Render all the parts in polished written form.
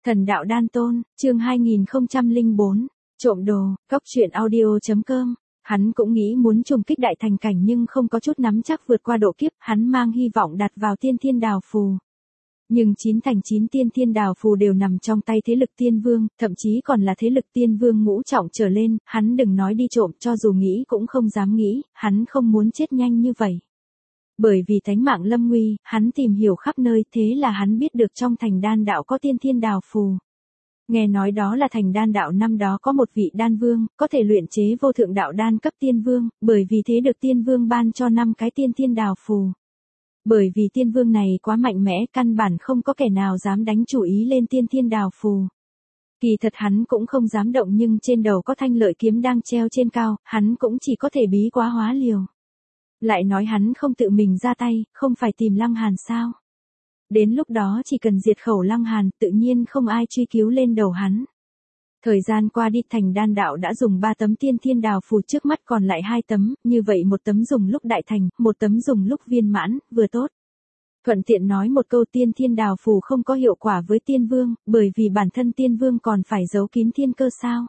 Thần đạo đan tôn, chương 2004, trộm đồ, góc truyện audio.com. Hắn cũng nghĩ muốn trùng kích đại thành cảnh nhưng không có chút nắm chắc vượt qua độ kiếp, hắn mang hy vọng đặt vào tiên thiên đào phù. Nhưng 9 thành 9 tiên thiên đào phù đều nằm trong tay thế lực tiên vương, thậm chí còn là thế lực tiên vương ngũ trọng trở lên, hắn đừng nói đi trộm, cho dù nghĩ cũng không dám nghĩ, hắn không muốn chết nhanh như vậy. Bởi vì thánh mạng lâm nguy, hắn tìm hiểu khắp nơi, thế là hắn biết được trong thành đan đạo có tiên thiên đào phù. Nghe nói đó là thành đan đạo năm đó có một vị đan vương, có thể luyện chế vô thượng đạo đan cấp tiên vương, bởi vì thế được tiên vương ban cho 5 cái tiên thiên đào phù. Bởi vì tiên vương này quá mạnh mẽ, căn bản không có kẻ nào dám đánh chủ ý lên tiên thiên đào phù. Kỳ thật hắn cũng không dám động, nhưng trên đầu có thanh lợi kiếm đang treo trên cao, hắn cũng chỉ có thể bí quá hóa liều. Lại nói hắn không tự mình ra tay, không phải tìm Lăng Hàn sao? Đến lúc đó chỉ cần diệt khẩu Lăng Hàn, tự nhiên không ai truy cứu lên đầu hắn. Thời gian qua đi, thành đan đạo đã dùng 3 tấm tiên thiên đào phù, trước mắt còn lại 2 tấm, như vậy một tấm dùng lúc đại thành, một tấm dùng lúc viên mãn, vừa tốt. Thuận tiện nói một câu, tiên thiên đào phù không có hiệu quả với tiên vương, bởi vì bản thân tiên vương còn phải giấu kín thiên cơ sao.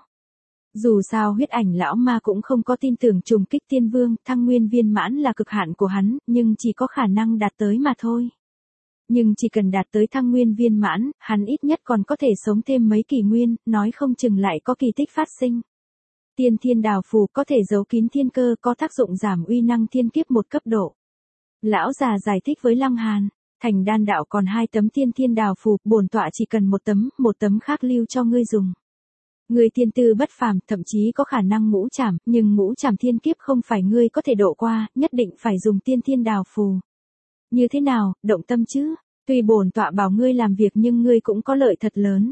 Dù sao huyết ảnh lão ma cũng không có tin tưởng trùng kích tiên vương, thăng nguyên viên mãn là cực hạn của hắn, nhưng chỉ có khả năng đạt tới mà thôi. Nhưng chỉ cần đạt tới thăng nguyên viên mãn, hắn ít nhất còn có thể sống thêm mấy kỷ nguyên, nói không chừng lại có kỳ tích phát sinh. Tiên thiên đào phù có thể giấu kín thiên cơ, có tác dụng giảm uy năng thiên kiếp một cấp độ. Lão già giải thích với Lăng Hàn, thành đan đạo còn 2 tấm tiên thiên đào phù, bổn tọa chỉ cần một tấm khác lưu cho ngươi dùng. Ngươi tiên tư bất phàm, thậm chí có khả năng ngũ trảm, nhưng ngũ trảm thiên kiếp không phải ngươi có thể độ qua, nhất định phải dùng tiên thiên đào phù. Như thế nào, động tâm chứ? Tuy bổn tọa bảo ngươi làm việc nhưng ngươi cũng có lợi thật lớn.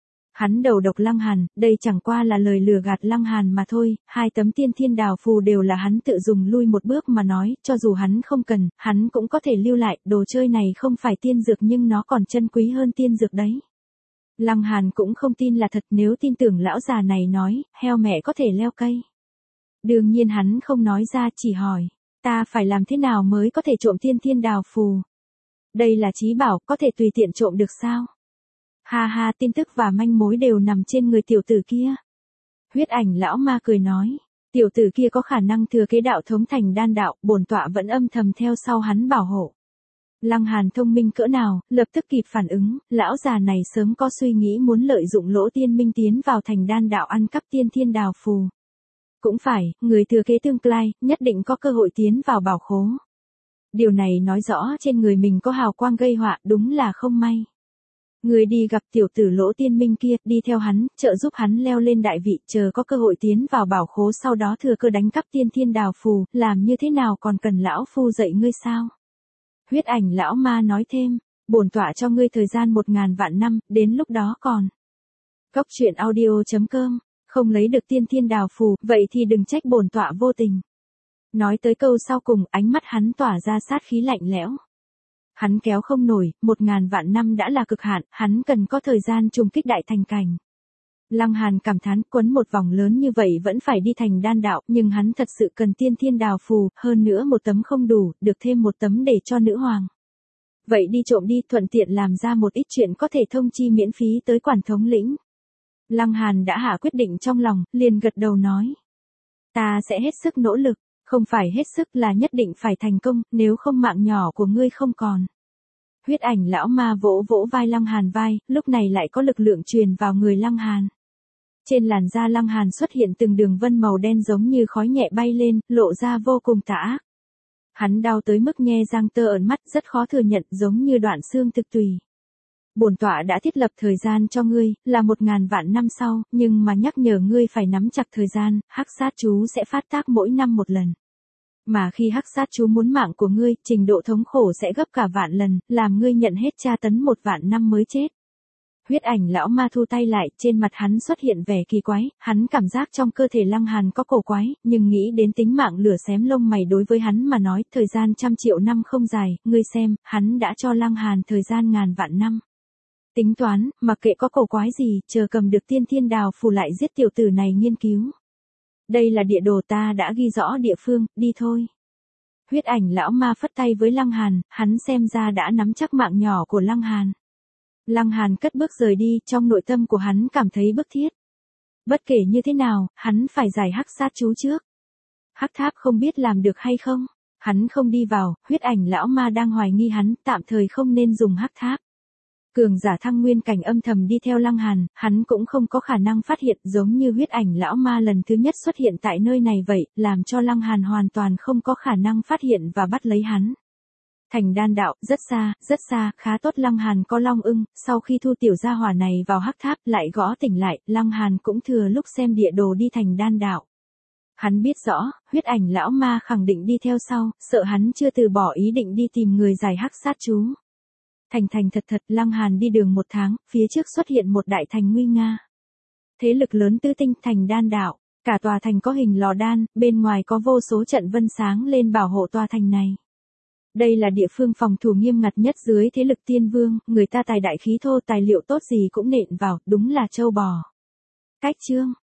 Hắn đầu độc Lăng Hàn, đây chẳng qua là lời lừa gạt Lăng Hàn mà thôi, 2 tấm tiên thiên đào phù đều là hắn tự dùng lui một bước mà nói, cho dù hắn không cần, hắn cũng có thể lưu lại, đồ chơi này không phải tiên dược nhưng nó còn chân quý hơn tiên dược đấy. Lăng Hàn cũng không tin là thật, nếu tin tưởng lão già này nói, heo mẹ có thể leo cây. Đương nhiên hắn không nói ra, chỉ hỏi, ta phải làm thế nào mới có thể trộm tiên thiên đào phù? Đây là chí bảo, có thể tùy tiện trộm được sao? Ha ha, tin tức và manh mối đều nằm trên người tiểu tử kia. Huyết ảnh lão ma cười nói, tiểu tử kia có khả năng thừa kế đạo thống thành đan đạo, bổn tọa vẫn âm thầm theo sau hắn bảo hộ. Lăng Hàn thông minh cỡ nào, lập tức kịp phản ứng, lão già này sớm có suy nghĩ muốn lợi dụng Lỗ Tiên Minh tiến vào thành đan đạo ăn cắp tiên thiên đào phù. Cũng phải, người thừa kế tương lai, nhất định có cơ hội tiến vào bảo khố. Điều này nói rõ trên người mình có hào quang gây họa, đúng là không may. Người đi gặp tiểu tử Lỗ Tiên Minh kia, đi theo hắn, trợ giúp hắn leo lên đại vị, chờ có cơ hội tiến vào bảo khố, sau đó thừa cơ đánh cắp tiên thiên đào phù, làm như thế nào còn cần lão phu dạy ngươi sao? Huyết ảnh lão ma nói thêm, bổn tọa cho ngươi thời gian 1000 vạn năm, đến lúc đó còn. Góc truyện audio.com, không lấy được tiên thiên đào phù, vậy thì đừng trách bổn tọa vô tình. Nói tới câu sau cùng, ánh mắt hắn tỏa ra sát khí lạnh lẽo. Hắn kéo không nổi, 1000 vạn năm đã là cực hạn, hắn cần có thời gian trùng kích đại thành cảnh. Lăng Hàn cảm thán, quấn một vòng lớn như vậy vẫn phải đi thành đan đạo, nhưng hắn thật sự cần tiên thiên đào phù, hơn nữa 1 tấm không đủ, được thêm 1 tấm để cho nữ hoàng. Vậy đi trộm đi, thuận tiện làm ra một ít chuyện có thể thông chi miễn phí tới quản thống lĩnh. Lăng Hàn đã hạ quyết định trong lòng, liền gật đầu nói. Ta sẽ hết sức nỗ lực, không phải hết sức là nhất định phải thành công, nếu không mạng nhỏ của ngươi không còn. Huyết ảnh lão ma vỗ vỗ vai Lăng Hàn vai, lúc này lại có lực lượng truyền vào người Lăng Hàn. Trên làn da Lăng Hàn xuất hiện từng đường vân màu đen giống như khói nhẹ bay lên, lộ ra vô cùng tà ác. Hắn đau tới mức nhe răng tơ ẩn mắt, rất khó thừa nhận, giống như đoạn xương thực tùy. Bổn tọa đã thiết lập thời gian cho ngươi, là 1000 vạn năm sau, nhưng mà nhắc nhở ngươi phải nắm chặt thời gian, hắc sát chú sẽ phát tác mỗi năm 1 lần. Mà khi hắc sát chú muốn mạng của ngươi, trình độ thống khổ sẽ gấp cả vạn lần, làm ngươi nhận hết tra tấn 1 vạn năm mới chết. Huyết ảnh lão ma thu tay lại, trên mặt hắn xuất hiện vẻ kỳ quái, hắn cảm giác trong cơ thể Lăng Hàn có cổ quái, nhưng nghĩ đến tính mạng lửa xém lông mày đối với hắn mà nói, thời gian 100 triệu năm không dài, ngươi xem, hắn đã cho Lăng Hàn thời gian ngàn vạn năm. Tính toán, mặc kệ có cổ quái gì, chờ cầm được tiên thiên đào phù lại giết tiểu tử này nghiên cứu. Đây là địa đồ, ta đã ghi rõ địa phương, đi thôi. Huyết ảnh lão ma phất tay với Lăng Hàn, hắn xem ra đã nắm chắc mạng nhỏ của Lăng Hàn. Lăng Hàn cất bước rời đi, trong nội tâm của hắn cảm thấy bức thiết. Bất kể như thế nào, hắn phải giải hắc sát chú trước. Hắc tháp không biết làm được hay không, hắn không đi vào, huyết ảnh lão ma đang hoài nghi hắn, tạm thời không nên dùng hắc tháp. Cường giả thăng nguyên cảnh âm thầm đi theo Lăng Hàn, hắn cũng không có khả năng phát hiện giống như huyết ảnh lão ma lần thứ nhất xuất hiện tại nơi này vậy, làm cho Lăng Hàn hoàn toàn không có khả năng phát hiện và bắt lấy hắn. Thành đan đạo, rất xa, khá tốt. Lăng Hàn có long ưng, sau khi thu tiểu gia hỏa này vào hắc tháp lại gõ tỉnh lại, Lăng Hàn cũng thừa lúc xem địa đồ đi thành đan đạo. Hắn biết rõ, huyết ảnh lão ma khẳng định đi theo sau, sợ hắn chưa từ bỏ ý định đi tìm người giải hắc sát chú. Thành thật, Lăng Hàn đi đường 1 tháng, phía trước xuất hiện một đại thành nguy nga. Thế lực lớn tứ tinh thành đan đạo, cả tòa thành có hình lò đan, bên ngoài có vô số trận vân sáng lên bảo hộ tòa thành này. Đây là địa phương phòng thủ nghiêm ngặt nhất dưới thế lực tiên vương, người ta tài đại khí thô, tài liệu tốt gì cũng nện vào, đúng là châu bò. Cách chương